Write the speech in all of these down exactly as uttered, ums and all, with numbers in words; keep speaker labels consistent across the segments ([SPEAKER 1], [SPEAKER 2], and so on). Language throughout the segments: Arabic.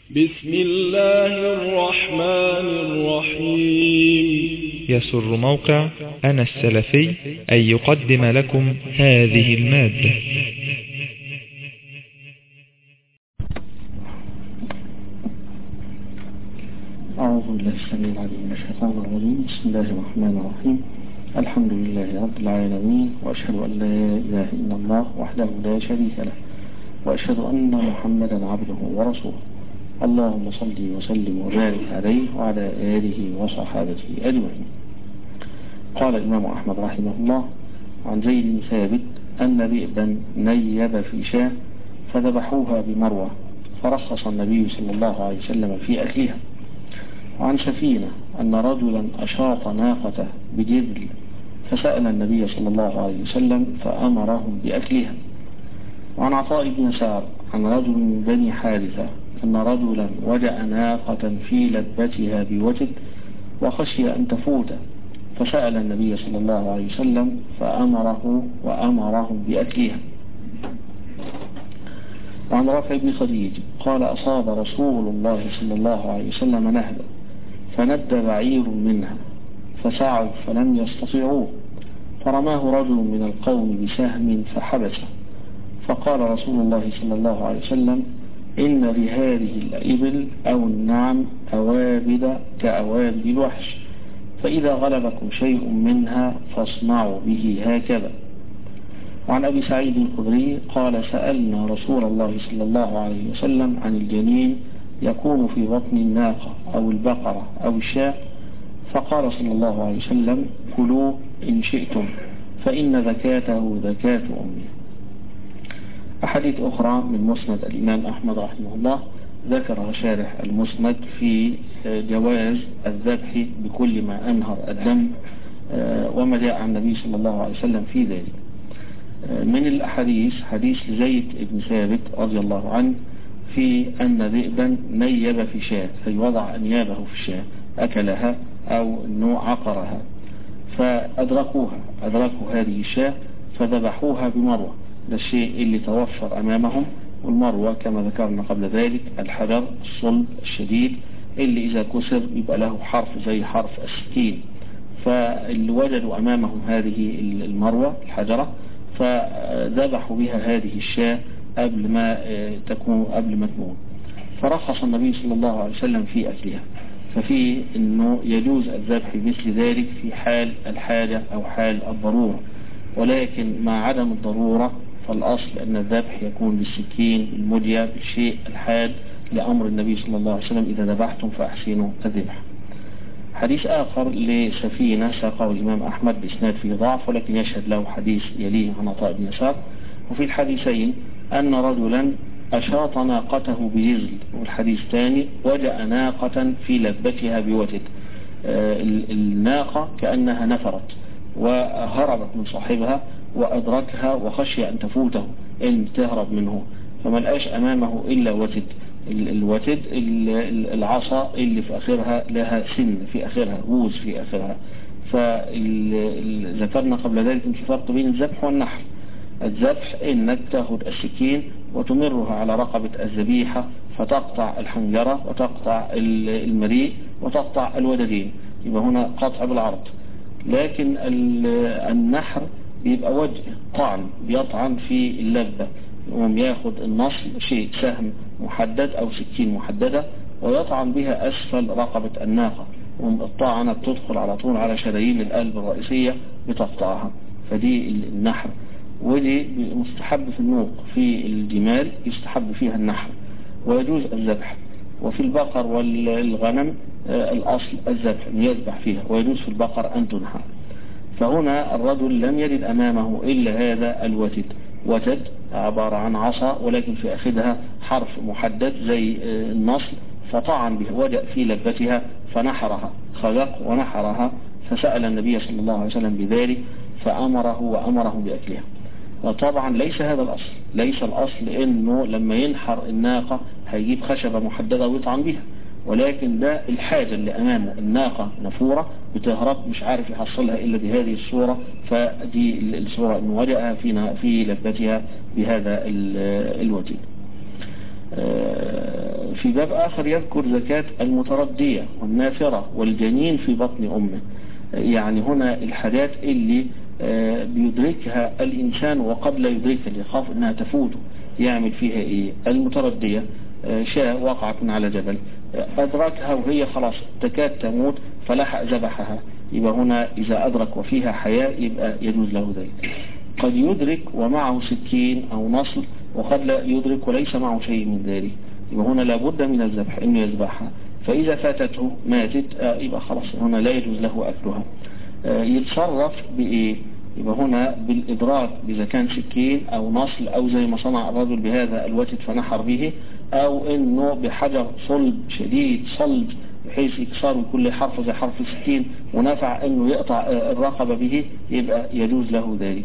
[SPEAKER 1] بسم الله الرحمن الرحيم.
[SPEAKER 2] يسر موقع أنا السلفي أن يقدم لكم هذه المادة.
[SPEAKER 3] أعوذ بالله السميع العليم من الشيطان الرجيم. بسم الله الرحمن الرحيم. الحمد لله رب العالمين، وأشهد أن لا إله إلا الله وحده لا شريك له، وأشهد أن محمدا عبده ورسوله. اللهم صل وسلم وبارك عليه وعلى آله وصحابته أجمعين. قال الإمام أحمد رحمه الله عن زيد بن ثابت أن ذئبا نيب في شاة فذبحوها بمروة، فرخص النبي صلى الله عليه وسلم في أكلها. وعن سفينة أن رجلا أشاط ناقته بجذل فسأل النبي صلى الله عليه وسلم فأمرهم بأكلها. وعن عطاء بن يسار عن رجل من بني حارثة أن رجلا وجأ ناقة في لبتها بوتد وخشي أن تفوته، فسأل النبي صلى الله عليه وسلم فأمره وأمرهم بأكلها. وعن رافع بن خديج قال أصاب رسول الله صلى الله عليه وسلم نهبا فند بعير منها فسعوا فلم يستطيعوه، فرماه رجل من القوم بسهم فحبسه، فقال رسول الله صلى الله عليه وسلم إن لهذه الإبل أو النعم أوابد كأوابد الوحش، فإذا غلبكم شيء منها فاصنعوا به هكذا. وعن أبي سعيد الخدري قال سألنا رسول الله صلى الله عليه وسلم عن الجنين يكون في بطن الناقة أو البقرة أو الشاة، فقال صلى الله عليه وسلم كلوه إن شئتم فإن ذكاته ذكاة أمه. أحاديث أخرى من مسند الإمام أحمد رحمه الله ذكر شارح المسند في جواز الذبح بكل ما أنهر الدم وما جاء عن النبي صلى الله عليه وسلم في ذلك. من الأحاديث حديث زيد بن ثابت رضي الله عنه في أن ذئبا نيب في شاة، أي وضع أنيابه في الشاة أكلها أو أنه عقرها، فأدركوها أدركوا هذه الشاة فذبحوها بمروة. ده الشيء اللي توفر أمامهم، والمروة كما ذكرنا قبل ذلك الحجر الصلب الشديد اللي إذا كسر يبقى له حرف زي حرف السكين، فاللي وجدوا أمامهم هذه المروة الحجرة فذبحوا بها هذه الشاة قبل ما تكون قبل ما تموت، فرخص النبي صلى الله عليه وسلم في أكلها. ففي أنه يجوز الذبح مثل ذلك في حال الحاجة أو حال الضرورة، ولكن مع عدم الضرورة فالأصل أن الذبح يكون بالسكين المدية بالشيء الحاد لأمر النبي صلى الله عليه وسلم إذا ذبحتم فأحسنوا الذبح. حديث آخر لسفينة ساقه الإمام أحمد بإسناد فيه ضعف، ولكن يشهد له حديث يليه عن عطاء بن يسار. وفي الحديثين أن رجلا أشاط ناقته بجزل، والحديث الثاني وجأ ناقة في لبتها بوتد. الناقة كأنها نفرت وهربت من صاحبها وأدركها وخشي أن تفوته إن تهرب منه، فما لقاش أمامه إلا وتد. الوتد العصا اللي في آخرها لها سن في آخرها، ووز في آخرها. فذكرنا قبل ذلك إن في فرق بين الذبح والنحر. الذبح إنك تأخذ السكين وتمرها على رقبة الذبيحة فتقطع الحنجرة وتقطع المريء وتقطع الوددين، يبقى هنا قطع بالعرض. لكن النحر بيبقى وجه طعن، بيطعن في اللبة، يقوم ياخد النصل شيء سهم محدد أو سكين محددة ويطعن بها أسفل رقبة الناقة، والطعنة بتدخل على طول على شرايين القلب الرئيسية بتقطعها. فدي النحر، ودي مستحب في النوق. في الجمال يستحب فيها النحر ويجوز الذبح. وفي البقر والغنم الأصل الذبح يذبح فيها، ويجوز في البقر أن تنحر. فهنا الرجل لم يجد أمامه إلا هذا الوتد. وتد عبارة عن عصا ولكن في أخذها حرف محدد زي النصل، فطعن بها وجأ في لبتها فنحرها، خلق ونحرها، فسأل النبي صلى الله عليه وسلم بذلك فأمره وأمره بأكلها. وطبعا ليس هذا الأصل، ليس الأصل إنه لما ينحر الناقة هيجيب خشبة محددة ويطعن بها، ولكن ده الحاجة اللي أمامه. الناقة نفورة بتهرب مش عارف يحصلها إلا بهذه الصورة، فدي الصورة أنه وجأها في في لبتها بهذا الوتد. في باب آخر يذكر زكاة المتردية والنافرة والجنين في بطن أمه. يعني هنا الحاجات اللي بيدركها الإنسان وقد لا يدركها، اللي يخاف أنها تفوته يعمل فيها إيه. المتردية شاة وقعت من على جبل، أدركها وهي خلاص تكاد تموت فلحق ذبحها، يبقى هنا إذا أدرك وفيها حياة يبقى يجوز له ذلك. قد يدرك ومعه سكين أو نصل، وقد لا يدرك وليس معه شيء من ذلك، يبقى هنا لابد من الذبح إنه يذبحها. فإذا فاتته ماتت يبقى خلاص هنا لا يجوز له أكلها. يتصرف بإيه؟ يبقى هنا بالإدراك، إذا كان سكين أو نصل أو زي ما صنع الرجل بهذا الوتد فنحر به، أو إنه بحجر صلب شديد صلب بحيث يكسر كل حرف زي حرف سكين ونفع إنه يقطع الرقبة به، يبقى يجوز له ذلك.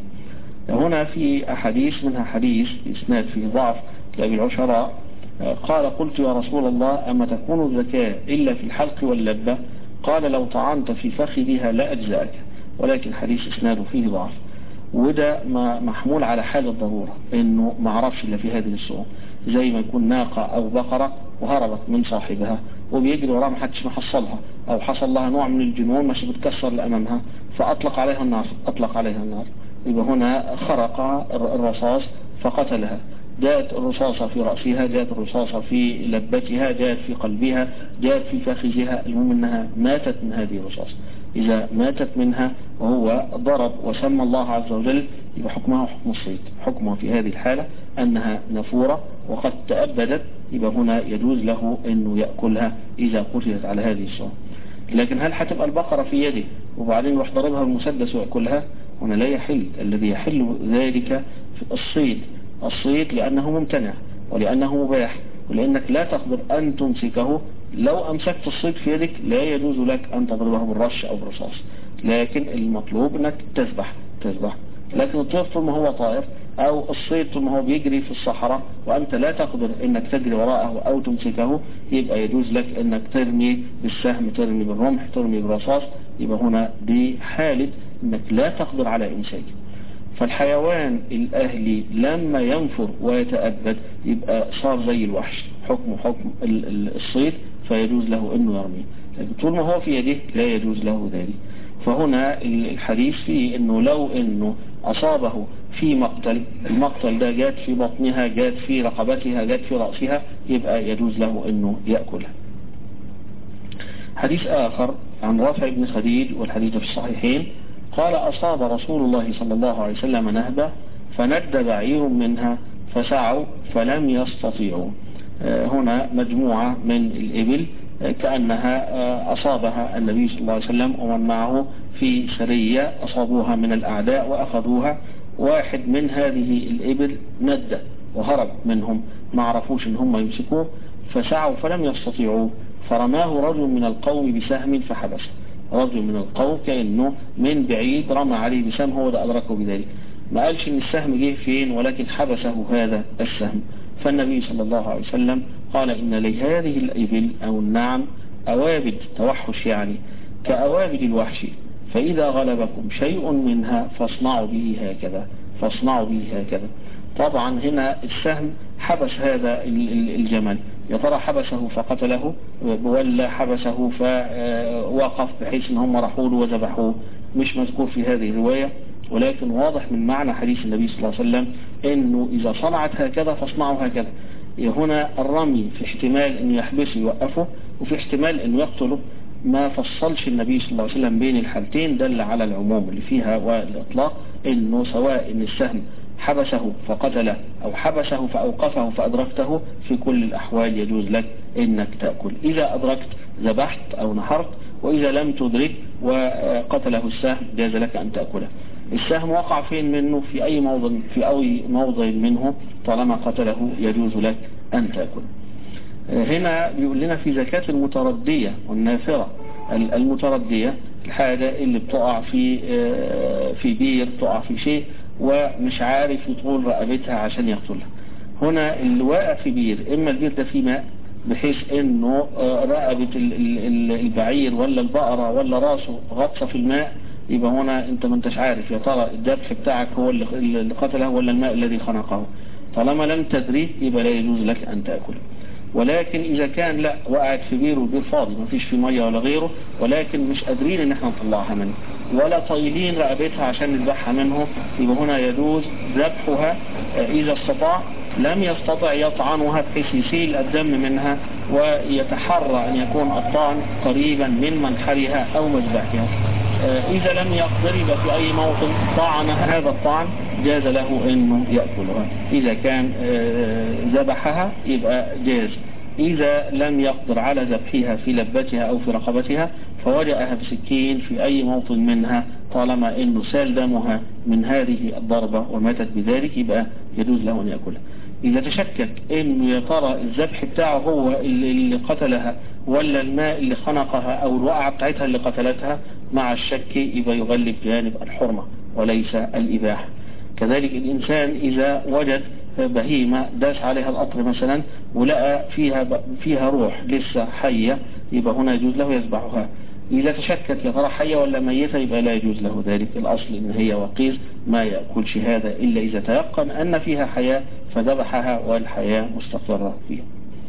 [SPEAKER 3] هنا في أحاديث، منها حديث إسناد فيه ضعف لأبي العشراء قال: قلت يا رسول الله أما تكون الزكاة إلا في الحلق واللبة؟ قال: لو طعنت في فخذها لا أجزأك، ولكن حديث إسناده فيه ضعف. وده محمول على حال الضرورة، إنه ما عرفش إلا في هذه الصورة، زي ما يكون ناقة أو بقرة وهربت من صاحبها وبيجري وراها ما حدش محصلها، أو حصل لها نوع من الجنون مش بتكسر لأمامها فأطلق عليها النار أطلق عليها النار يبقى هنا خرق الرصاص فقتلها. جاءت الرصاصة في رأسها، جاءت الرصاصة في لبتها، جاءت في قلبها، جاءت في فخذها، المهم أنها ماتت من هذه الرصاص. إذا ماتت منها وهو ضرب وسمى الله عز وجل يبقى حكمها حكم الصيد، حكمها في هذه الحالة أنها نفورة وقد تأبدت، يبقى هنا يجوز له أنه يأكلها إذا قتلت على هذه الصورة. لكن هل هتبقى البقرة في يده وبعدين يروح ضربها بالمسدس ويأكلها؟ هنا لا يحل. الذي يحل ذلك في الصيد، الصيد لأنه ممتنع ولأنه مباح، ولأنك لا تقدر أن تمسكه. لو أمسكت الصيد في يدك لا يجوز لك أن تضربه بالرش أو بالرصاص، لكن المطلوب أنك تذبح تذبح لكن الطير طول ما هو طائر أو الصيد طول ما هو بيجري في الصحراء وأنت لا تقدر أنك تجري وراءه أو تمسكه، يبقى يجوز لك أنك ترمي بالسهم، ترمي بالرمح، ترمي بالرصاص. يبقى هنا دي حالة أنك لا تقدر على إمساكه. فالحيوان الأهلي لما ينفر ويتأبد يبقى صار زي الوحش، حكم حكم الصيد، فيجوز له أنه يرمي، لكن طول ما هو في يده لا يجوز له ذلك. فهنا الحديث فيه أنه لو أنه أصابه في مقتل، المقتل ده جات في بطنها، جات في رقبتها، جات في رأسها، يبقى يجوز له أنه يأكلها. حديث آخر عن رافع بن خديج والحديث في الصحيحين قال: أصاب رسول الله صلى الله عليه وسلم نهبة فند بعير منها فسعوا فلم يستطيعوا. هنا مجموعة من الإبل كأنها أصابها النبي صلى الله عليه وسلم ومن معه في سرية، أصابوها من الأعداء وأخذوها. واحد من هذه الإبل ند وهرب منهم، ما عرفوش إن هم يمسكوه، فسعوا فلم يستطيعوا، فرماه رجل من القوم بسهم فحبسه. رجل من القوم كأنه من بعيد رمى عليه بسهم، هو ده أدركه بذلك، ما قالش إن السهم جه فين، ولكن حبسه هذا السهم. فالنبي صلى الله عليه وسلم قال: إن لهذه الإبل أو النعم أوابد، توحش يعني، كأوابد الوحش، فإذا غلبكم شيء منها فاصنعوا به هكذا فاصنعوا به هكذا. طبعا هنا السهم حبس هذا الجمل، يا ترى حبسه فقتله ولا حبسه فوقف بحيث ان هم راحوا له وذبحوه؟ مش مذكور في هذه الرواية، ولكن واضح من معنى حديث النبي صلى الله عليه وسلم انه اذا صنعت هكذا فاصنعوا هكذا. هنا الرمي في احتمال انه يحبسه يوقفه، وفي احتمال انه يقتله. ما فصلش النبي صلى الله عليه وسلم بين الحالتين، دل على العموم اللي فيها والإطلاق، انه سواء ان السهم حبسه فقتله أو حبسه فأوقفه فأدركته، في كل الأحوال يجوز لك إنك تأكل. إذا أدركت ذبحت أو نحرت، وإذا لم تدرك وقتله السهم جاز لك أن تأكله. السهم وقع فين منه؟ في أي موضع في أي موضع منه، طالما قتله يجوز لك أن تأكل. هنا بيقول لنا في زكاة المتردية والنافرة. المتردية الحاجة اللي بتقع في في بير، تقع في شيء ومش عارف يطول رقبتها عشان يقتلها. هنا اللي واقع في بير، اما البير ده فيه ماء بحيث انه رقبة البعير ولا البقرة ولا راسه غطسة في الماء، يبقى هنا انت ما انتش عارف يا ترى الذبح بتاعك هو اللي قتله ولا الماء الذي خنقه. طالما لم تدري يبقى لا يجوز لك أن تأكله. ولكن إذا كان لا وقعت في بير والبير فاضي ما فيش فيه مية ولا غيره، ولكن مش قادرين ان احنا نطلعها منه ولا طايلين رقبتها عشان نذبحها منه، يبقى هنا يجوز ذبحها إذا استطاع. لم يستطع يطعنها بحيث يسيل الدم منها ويتحرى أن يكون الطعن قريبا من منحرها أو مذبحها. إذا لم يقدر يبقى في أي موطن طعن هذا الطعن جاز له أنه يأكلها. إذا كان ذبحها يبقى جاز. إذا لم يقدر على ذبحها في لبتها أو في رقبتها فوجأها بسكين في أي موطن منها، طالما أنه سال دمها من هذه الضربة وماتت بذلك يبقى يجوز له أن يأكلها. إذا تشكك أنه يا ترى الذبح بتاعه هو اللي قتلها ولا الماء اللي خنقها أو الوقعة بتاعتها اللي قتلتها، مع الشك يبقى يغلب جانب الحرمة وليس الإباحة. كذلك الإنسان إذا وجد بهيمة داس عليها القطر مثلا ولقى فيها فيها روح لسه حية، يبقى هنا يجوز له يذبحها. إذا تشكك يا ترى حية ولا ميتة يبقى لا يجوز له ذلك. الأصل إن هي وقيز ما يأكلش هذا إلا إذا تيقن أن فيها حياة فذبحها والحياة مستقرة فيها.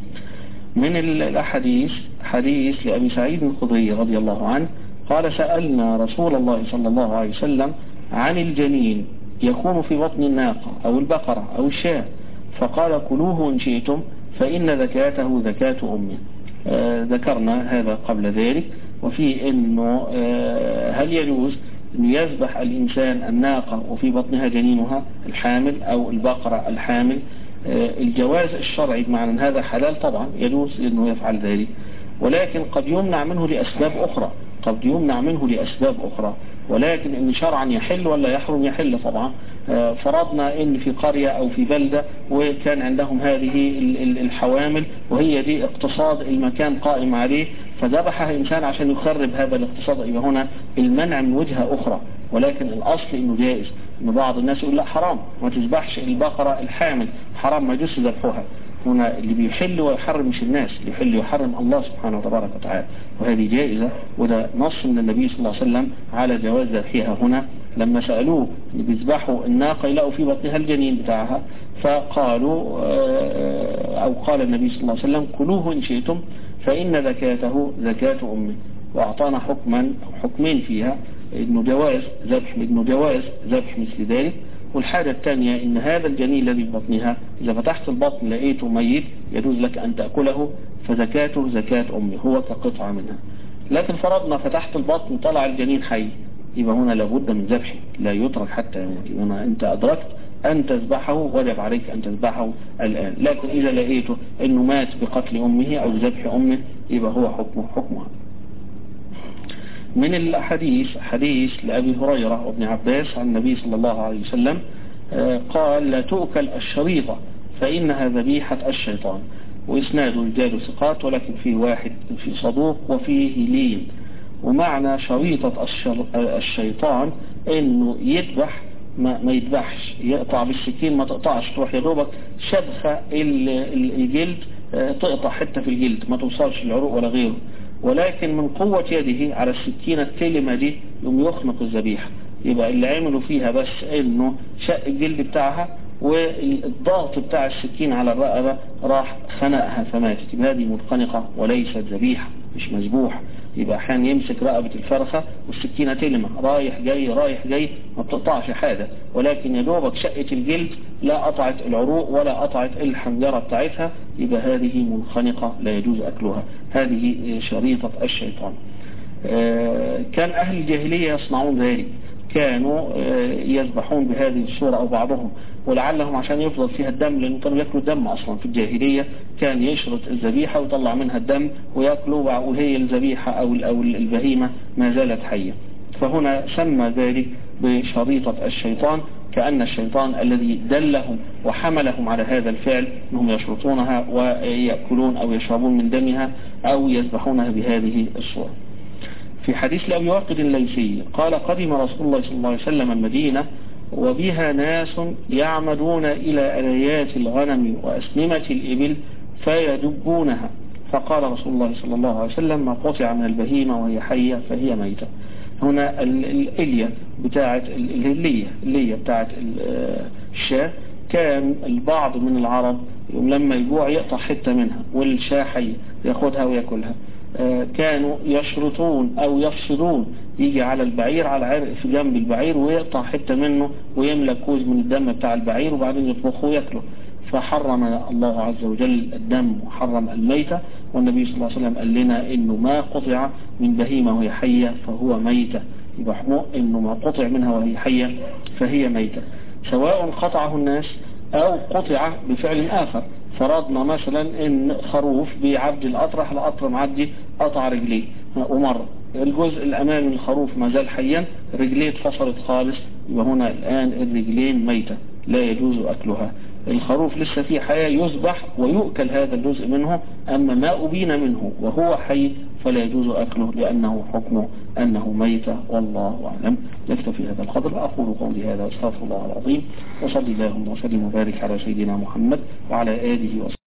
[SPEAKER 3] من الأحاديث حديث لأبي سعيد الخدري رضي الله عنه قال: سألنا رسول الله صلى الله عليه وسلم عن الجنين يكون في بطن الناقة أو البقرة أو الشاة، فقال: كلوه إن شئتم فإن زكاته زكاة أمه. آه ذكرنا هذا قبل ذلك. وفي أنه آه هل يجوز أن يذبح الإنسان الناقة وفي بطنها جنينها الحامل أو البقرة الحامل؟ آه الجواز الشرعي بمعنى أن هذا حلال طبعا يجوز أنه يفعل ذلك، ولكن قد يمنع منه لأسباب أخرى قد يمنع منه لأسباب أخرى ولكن إن شرعا يحل ولا يحرم يحل طبعا. فرضنا إن في قرية أو في بلدة وكان عندهم هذه الحوامل وهي دي اقتصاد المكان قائم عليه، فذبحها إنسان عشان يخرب هذا الاقتصاد، يبقى هنا المنع من وجهة أخرى. ولكن الأصل إنه جائز. إن بعض الناس يقول لا حرام ما تذبحش البقرة الحامل، حرام ما يجوز ذبحها. هنا اللي بيحل ويحرم مش الناس، اللي يحل ويحرم الله سبحانه وتبارك وتعالى، وهذه جائزة. وده نص من النبي صلى الله عليه وسلم على جواز ذبحها. هنا لما سألوه اللي بيذبحوا الناقة يلاقوا في بطنها الجنين بتاعها، فقالوا أو قال النبي صلى الله عليه وسلم: كلوه إن شئتم فإن زكاته زكاة أمه. وأعطانا حكما حكمين فيها، إنه جواز ذبح إنه جواز ذبح مثل ذلك. والحاجة الثانية إن هذا الجنين الذي في بطنها إذا فتحت البطن لقيته ميت يجوز لك أن تأكله، فزكاته زكاة أمه، هو كقطعة منها. لكن فرضنا فتحت البطن طلع الجنين حي، يبقى هنا لابد من ذبحه، لا يترك حتى يموت. يبقى أنت أدركت أن تذبحه وجب عليك أن تذبحه الآن. لكن إذا لقيته أنه مات بقتل أمه أو ذبح أمه يبقى هو حكمه حكمها. من الحديث حديث لأبي هريرة وابن عباس عن النبي صلى الله عليه وسلم قال: لا تؤكل الشريطة فإنها ذبيحة الشيطان. وإسناده رجال ثقات، ولكن فيه واحد في صدوق وفيه لين. ومعنى شريطة الشيطان إنه يذبح ما, ما يذبحش، يقطع بالسكين ما تقطعش، تروح يا دوبك شبخة الجلد تقطع حتة في الجلد ما توصلش العروق ولا غيره، ولكن من قوة يده على السكينة الكلمة دي يوم يخنق الذبيحة. يبقى اللي عملوا فيها بس انه شق الجلد بتاعها والضغط بتاع السكين على الرقبة راح خنقها فماتت. يبقى هذه منخنقة وليست ذبيحة، مش مذبوح. يبقى احيانا يمسك رقبة الفرخة والسكينة تلمة رايح جاي رايح جاي ما بتقطعش حاجة، ولكن يدوبك شقة الجلد لا قطعت العروق ولا قطعت الحنجرة بتاعتها، يبقى هذه منخنقة لا يجوز أكلها. هذه شريطة الشيطان. كان أهل الجاهلية يصنعون ذلك، كانوا يذبحون بهذه الصورة أو بعضهم، ولعلهم عشان يفضل فيها الدم، لأنه كانوا يأكلوا الدم أصلا في الجاهلية. كان يشرط الذبيحة ويطلع منها الدم ويأكلوا وهي الذبيحة أو البهيمة ما زالت حية. فهنا سمى ذلك بشريطة الشيطان، كأن الشيطان الذي دلهم وحملهم على هذا الفعل أنهم يشرطونها ويأكلون أو يشربون من دمها أو يذبحونها بهذه الصورة. في حديث لأبي واقد الليثي قال: قدم رسول الله صلى الله عليه وسلم المدينة وبها ناس يعمدون إلى أليات الغنم وأسنمة الإبل فيدبونها، فقال رسول الله صلى الله عليه وسلم: ما قطع من البهيمة وهي حية فهي ميتة. هنا الإلية بتاعت اللية اللية بتاعت الشاة كان البعض من العرب لما يجوع يقطع حتة منها والشاة حية ياخدها ويأكلها. كانوا يشرطون أو يفصلون، يجي على البعير على عرق في جنب البعير ويقطع حتة منه ويملى كوز من الدم بتاع البعير وبعدين يطبخه ويأكله. فحرم الله عز وجل الدم وحرم الميتة، والنبي صلى الله عليه وسلم قال لنا إنه ما قطع من بهيمة وهي حية فهو ميتة، يبقى حمق إنه ما قطع منها وهي حية فهي ميتة، سواء قطعه الناس أو قطع بفعل آخر. فرضنا مثلا إن خروف بعبد الأطرح الأطر معدي قطع رجليه ومر الجزء الأمامي من الخروف ما زال حيا، رجليه اتفصلت خالص، يبقى هنا الآن الرجلين ميتة لا يجوز أكلها. الخروف لسه فيه حياة يذبح ويؤكل هذا الجزء منه، أما ما أبين منه وهو حي فلا يجوز أكله لأنه حكمه أنه ميتة، والله أعلم. نكتفي هذا القدر. أقول قولي هذا واستغفر الله العظيم، وصلي اللهم وسلم وبارك على سيدنا محمد وعلى آله وصحبه.